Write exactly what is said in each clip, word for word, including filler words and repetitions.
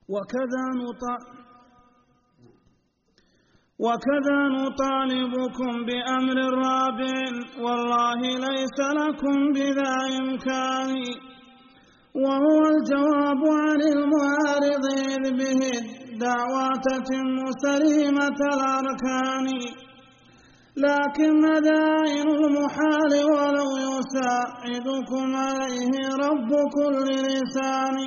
وكذا نطالب وكذا نطالبكم بأمر رابع والله ليس لكم بذا إمكان، وهو الجواب عن المعارض إذ به الدعوى تتم سليمة الأركان. لكن داعٍ المحال ولو يساعدكم عليه رب كل لسان،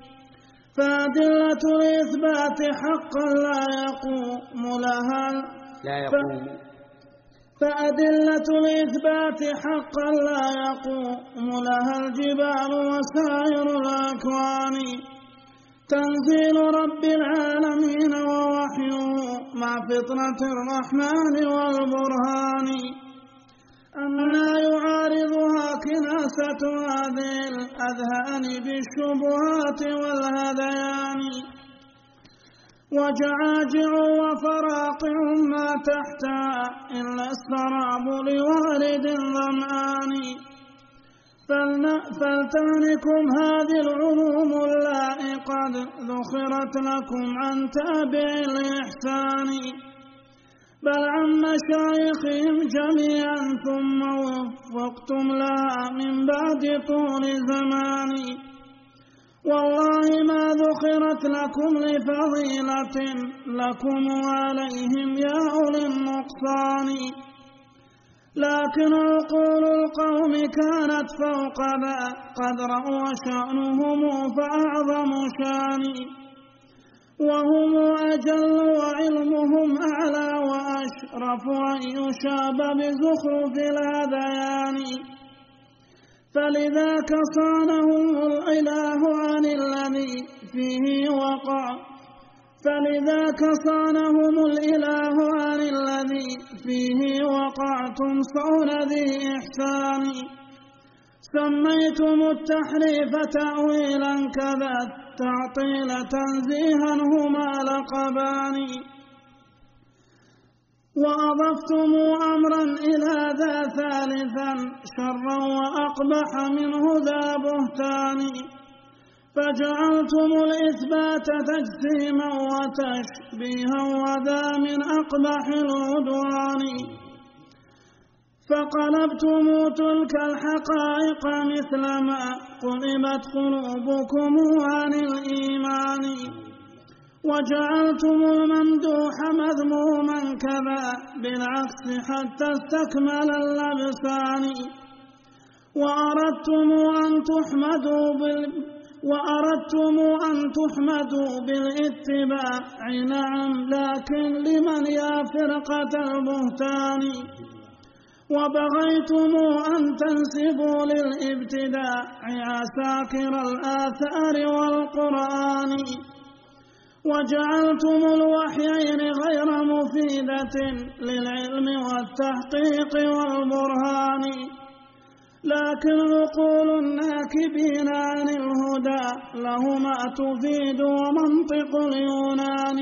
فأدلة الإثبات حقا لا يقوم لها لا يقوم فأدلة الإثبات حقا لا يقوم لها الجبال وسائر الأكوان، تنزيل رب العالمين ووحيه مع فطرة الرحمن والبرهان. أما يعارضها كناسة هذه الأذهان بالشبهات والهذيان، وجعاجع وفراقع ما تحتها إلا السراب لوارد ظمآن. فلتهنكم هذه العلوم اللائي قد ذخرت لكم عن تابع الإحسان، بل عن مشايخهم جميعا ثم وفقتم لها من بعد طول زمان. والله ما ذخرت لكم لفضيلة لكم وعليهم يا أولي النقصان، لكن عقول القوم كانت فوق ذا قدرا وشأنهم فأعظم شان، وهم أجل وعلمهم أعلى وأشرف أن يشاب بزخرف الهذيان. فلذاك صانهم الإله عن الذي فيه وقع فلذاك صانهم الإله عن الذي فيه وقعتم صون ذي إحسان. سميتم التحريف تأويلا كذا التعطيل تنزيها هما لقبان، وأضفتم أمرا إلى ذا ثالثا شرا وأقبح منه ذا بهتان، فجعلتم الإثبات تجسيما وتشبيها وذا من أقبح العدوان. فقلبتم تلك الحقائق مثلما قلبت قلوبكم عن الإيمان، وجعلتم الممدوح مذموما كذا بالعكس حتى استكمل اللبسان. وأردتم أن تحمدوا بال وأردتم أن تحمدوا بالاتباع نعم، لكن لمن يا فرقة البهتان. وبغيتم أن تنسبوا للابتداع عساكر الآثار والقرآن، وجعلتم الوحيين غير مفيدة للعلم والتحقيق والبرهان، لكن عقول الناكبين عن الهدى لهما تفيد ومنطق اليونان.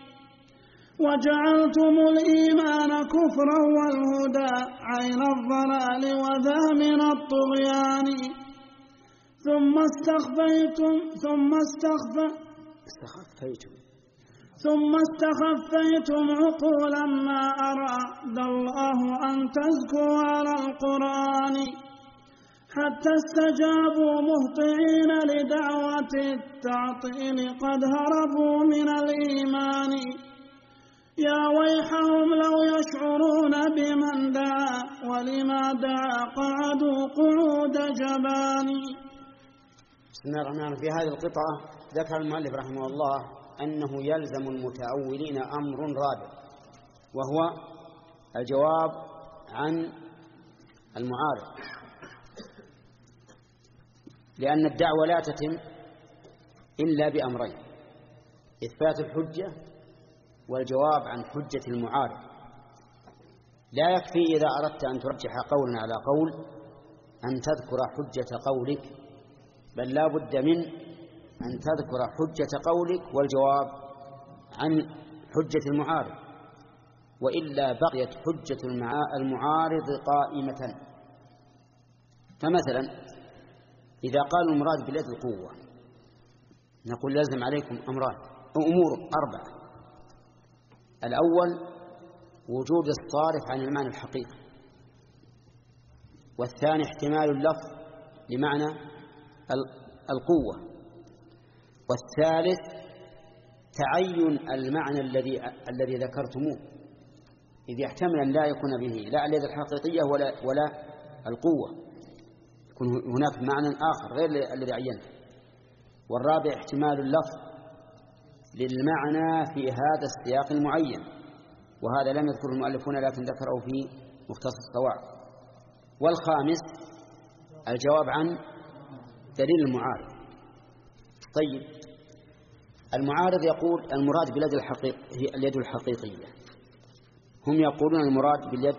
وجعلتم الإيمان كفرا والهدى عين الضلال وذا من الطغيان. ثم استخفيتم ثم استخفيتم ثم استخفيتم عقولا ما أراد الله أن تزكوا على القرآن، حتى استجابوا مهطعين لدعوة التعطيل قد هربوا من الإيمان. يا ويحهم لو يشعرون بمن دعا ولما دعا قعدوا قعود جبان. بسم الله الرحمن الرحيم. في هذه القطعة ذكر المؤلف رحمه الله أنه يلزم المتأولين أمر رابع، وهو الجواب عن المعارض، لأن الدعوة لا تتم إلا بأمرين: إثبات الحجة والجواب عن حجة المعارض. لا يكفي إذا أردت أن ترجح قولا على قول أن تذكر حجة قولك، بل لا بد من أن تذكر حجة قولك والجواب عن حجة المعارض، وإلا بقيت حجة المعارض قائمة. فمثلا إذا قالوا المراد باليد القوة، نقول لازم عليكم أمران أمور أربعة. الأول وجود الصارف عن المعنى الحقيقي، والثاني احتمال اللفظ لمعنى القوة، والثالث تعين المعنى الذي الذي ذكرتموه، إذ يحتمل أن لا يكون به لا اليد الحقيقية ولا ولا القوة، يكون هناك معنى آخر غير الذي عينته. والرابع احتمال اللفظ للمعنى في هذا السياق المعين، وهذا لم يذكره المؤلفون لكن ذكره في مختصر الصواعق. والخامس الجواب عن دليل المعارض. طيب، المعارض يقول المراد باليد الحقيقية هي اليد الحقيقية، هم يقولون المراد باليد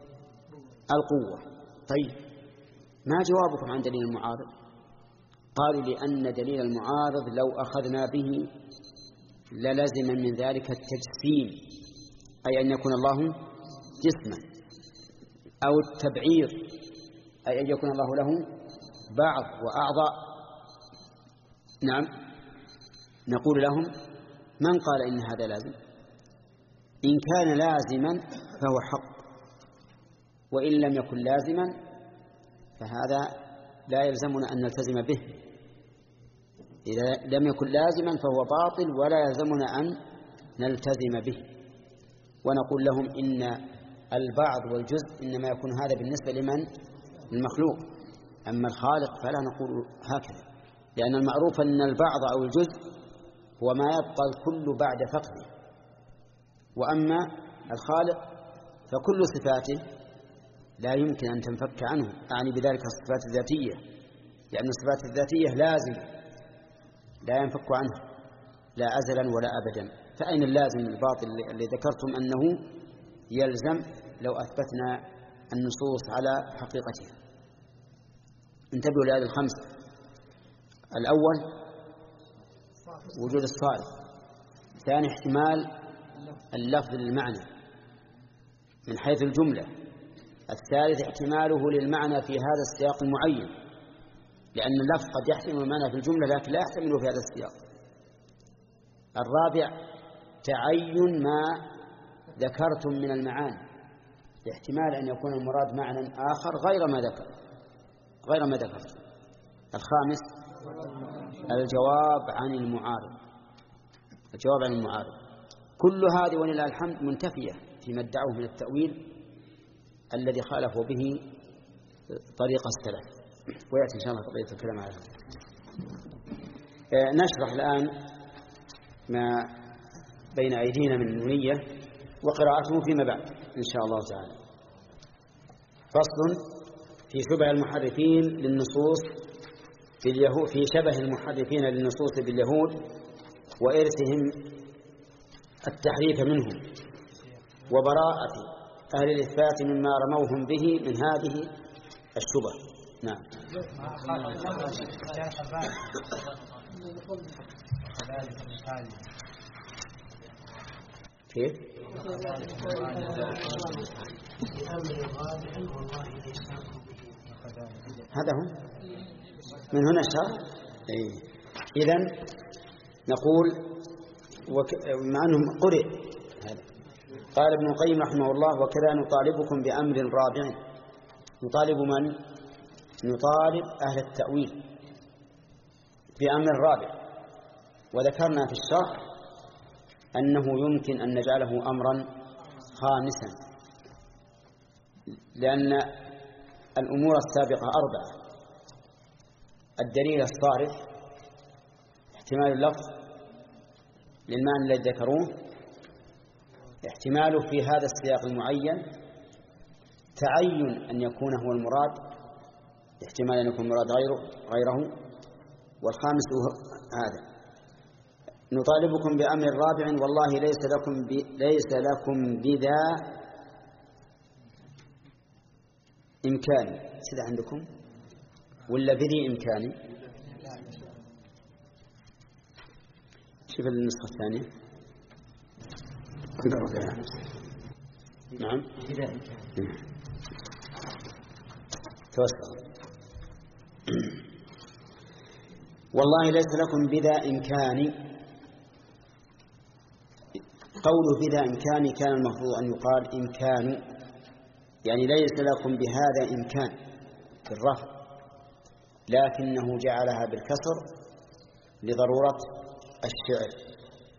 القوة. طيب، ما جوابكم عن دليل المعارض؟ قالوا لأن دليل المعارض لو أخذنا به للزم من ذلك التجسيم، أي أن يكون الله جسما، أو التبعير، أي أن يكون الله له بعض وأعضاء. نعم، نقول لهم من قال إن هذا لازم؟ إن كان لازما فهو حق، وإن لم يكن لازما فهذا لا يلزمنا أن نلتزم به. إذا لم يكن لازما فهو باطل ولا يلزمنا أن نلتزم به. ونقول لهم إن البعض والجزء إنما يكون هذا بالنسبة لمن؟ المخلوق، أما الخالق فلا نقول هكذا، لأن المعروف أن البعض أو الجزء هو ما يبقى الكل بعد فقده، وأما الخالق فكل صفاته لا يمكن أن تنفك عنه، أعني بذلك الصفات الذاتية، لأن الصفات الذاتية لازم لا ينفك عنه لا أزلا ولا أبدا. فأين اللازم الباطل اللي ذكرتم أنه يلزم لو أثبتنا النصوص على حقيقتها؟ انتبهوا لهذه الخمسة. الأول وجود الصارف، ثاني احتمال اللفظ للمعنى من حيث الجملة، الثالث احتماله للمعنى في هذا السياق المعين، لأن اللفظ قد يحتمل المعنى في الجملة لكن لا يحتمله في هذا السياق. الرابع تعين ما ذكرتم من المعاني، احتمال أن يكون المراد معنى آخر غير ما ذكر غير ما ذكرت. الخامس الجواب عن المعارض، الجواب عن المعارض. كل هذه ولله الحمد منتفية فيما ادعوه من التأويل الذي خالفوا به طريق السلف، ويأتي إن شاء الله قضية الكلام على هذا. نشرح الآن ما بين أيدينا من النونية وقراءته فيما بعد إن شاء الله تعالى. فصل في شبه المحرفين للنصوص باليهود، في شبه المحرفين للنصوص باليهود وإرثهم التحريف منهم، وبراءة أهل الإثبات مما رموهم به من هذه الشبه. نعم. كيف؟ هذا هو من هنا الشرع. إيه. إذن نقول وك... مع أنهم قرئ هذا. قال ابن القيم رحمه الله: وكذا نطالبكم بأمر رابع. نطالب من؟ نطالب أهل التأويل بأمر رابع، وذكرنا في الشرح أنه يمكن أن نجعله أمرا خامسا، لأن الأمور السابقة أربعة: الدليل الصارف، احتمال اللفظ للمعنى الذي ذكروه، احتماله في هذا السياق المعين، تعين أن يكون هو المراد، احتمال أن يكون المراد غيره غيره والخامس هذا. نطالبكم بأمر رابع والله ليس لكم ليس لكم بذا إمكان. سيد عندكم ولا بذي إمكاني؟ شوف النسخة الثانية. نعم توسط. والله ليس لكم بذا إمكان. قوله بذا إمكان كان المفروض أن يقال إمكان، يعني ليس لكم بهذا إمكان في الرفع، لكنه جعلها بالكسر لضرورة الشعر.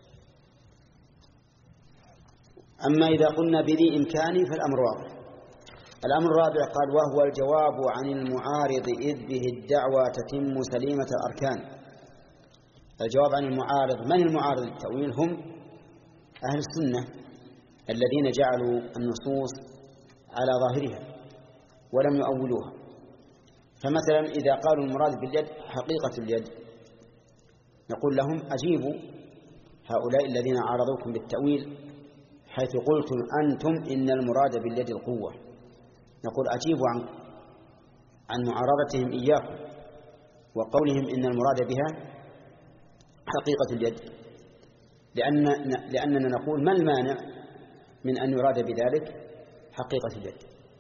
أما إذا قلنا بذي إمكان فالأمر واضح. الأمر الرابع قال وهو الجواب عن المعارض إذ به الدعوى تتم سليمة الأركان. الجواب عن المعارض، من المعارض للتأويل؟ هم أهل السنة الذين جعلوا النصوص على ظاهرها ولم يؤولوها. فمثلا إذا قالوا المراد باليد حقيقة اليد، نقول لهم أجيبوا هؤلاء الذين عارضوكم بالتأويل حيث قلتم أنتم إن المراد باليد القوة، نقول أجيبوا عن عن معارضتهم إياكم وقولهم إن المراد بها حقيقة اليد، لأن لأننا نقول ما المانع من أن يراد بذلك حقيقة اليد؟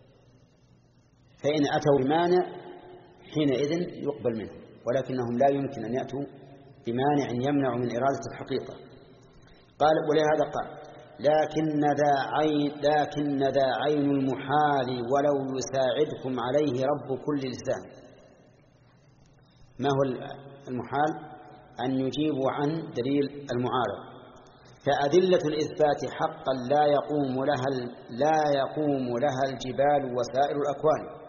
فإن أتوا بمانع حينئذ يقبل منهم، ولكنهم لا يمكن أن يأتوا بمانع يمنع من إرادة الحقيقة. قال ولهذا قال لكن ذا عين لكن ذا عين المحال ولو يساعدكم عليه رب كل لسان. ما هو المحال؟ أن يجيبوا عن دليل المعارض. فأدلة الإثبات حقا لا يقوم لها لا يقوم لها الجبال وسائر الأكوان،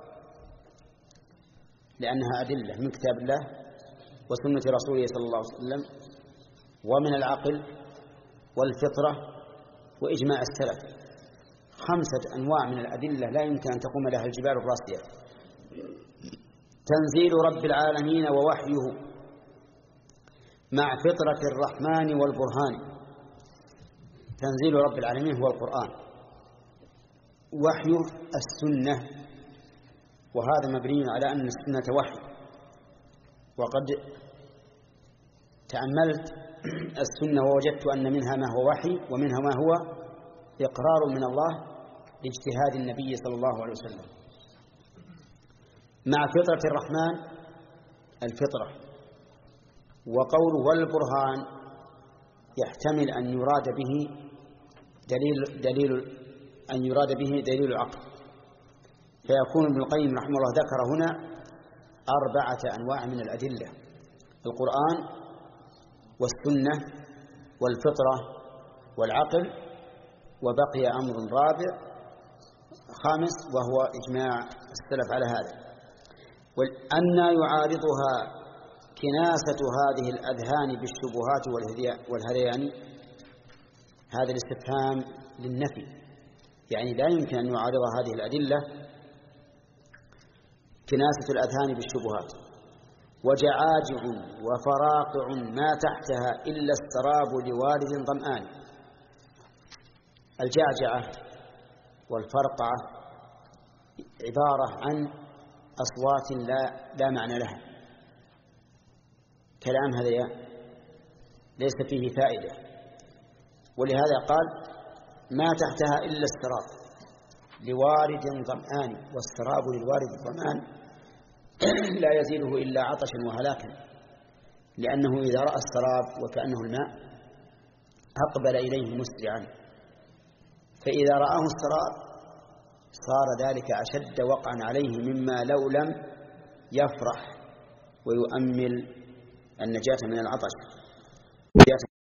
لأنها أدلة من كتاب الله وسنة رسوله صلى الله عليه وسلم ومن العقل والفطرة وإجماع السلف. خمسة أنواع من الأدلة لا يمكن أن تقوم لها الجبال الراسية. تنزيل رب العالمين ووحيه مع فطرة الرحمن والبرهان. تنزيل رب العالمين هو القرآن، وحيه السنة، وهذا مبني على أن السنة وحي. وقد تأملت السنة ووجدت أن منها ما هو وحي ومنها ما هو إقرار من الله لاجتهاد النبي صلى الله عليه وسلم. مع فطرة الرحمن الفطرة، وقوله والبرهان يحتمل أن يراد به دليل دليل أن يراد به دليل العقل، فيكون ابن القيم رحمه الله ذكر هنا أربعة أنواع من الأدلة: القرآن والسنة والفطرة والعقل، وبقي أمر رابع خامس وهو إجماع السلف على هذا. وأن يعارضها كناسة هذه الأذهان بالشبهات والهذيان، هذا الاستفهام للنفي، يعني لا يمكن أن يعارض هذه الأدلة كناسة الأذهان بالشبهات. وجعاجع وفراقع ما تحتها إلا السراب لوارد ظمآن. الجعجعة والفرقعة عبارة عن أصوات لا, لا معنى لها، كلام هذا ليس فيه فائدة، ولهذا قال ما تحتها إلا السراب لوارد ظمآن، والسراب للوارد الظمآن لا يزيده إلا عطشا وهلاكا، لأنه إذا رأى السراب وكأنه الماء أقبل إليه مسرعا، فإذا رآه السراب صار ذلك أشد وقعا عليه مما لو لم يفرح ويؤمل النجاة من العطش.